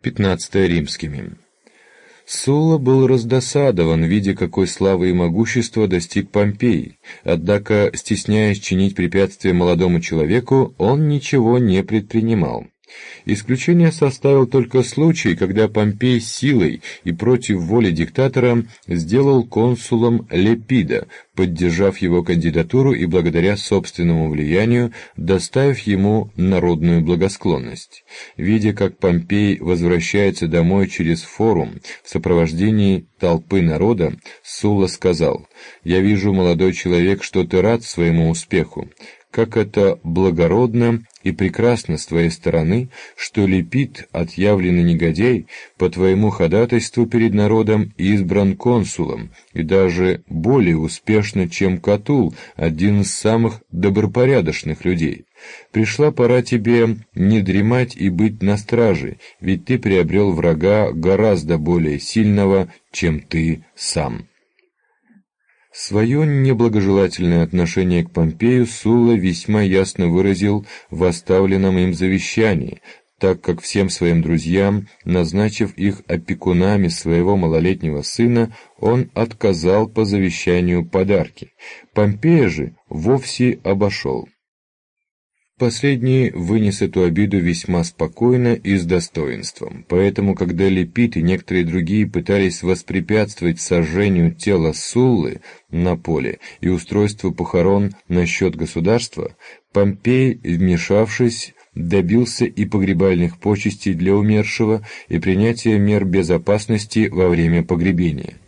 15 римскими. Сулла был раздосадован, видя, какой славы и могущества достиг Помпей, однако, стесняясь чинить препятствия молодому человеку, он ничего не предпринимал. Исключение составил только случай, когда Помпей силой и против воли диктатора сделал консулом Лепида, поддержав его кандидатуру и благодаря собственному влиянию доставив ему народную благосклонность. Видя, как Помпей возвращается домой через форум в сопровождении толпы народа, Сулла сказал: «Я вижу, молодой человек, что ты рад своему успеху. Как это благородно и прекрасно с твоей стороны, что Лепид, отъявленный негодяй, по твоему ходатайству перед народом избран консулом, и даже более успешно, чем Катул, один из самых добропорядочных людей. Пришла пора тебе не дремать и быть на страже, ведь ты приобрел врага гораздо более сильного, чем ты сам». Свое неблагожелательное отношение к Помпею Сулла весьма ясно выразил в оставленном им завещании, так как всем своим друзьям, назначив их опекунами своего малолетнего сына, он отказал по завещанию подарки. Помпея же вовсе обошел. Последний вынес эту обиду весьма спокойно и с достоинством, поэтому, когда Лепид и некоторые другие пытались воспрепятствовать сожжению тела Суллы на поле и устройству похорон на счет государства, Помпей, вмешавшись, добился и погребальных почестей для умершего, и принятия мер безопасности во время погребения.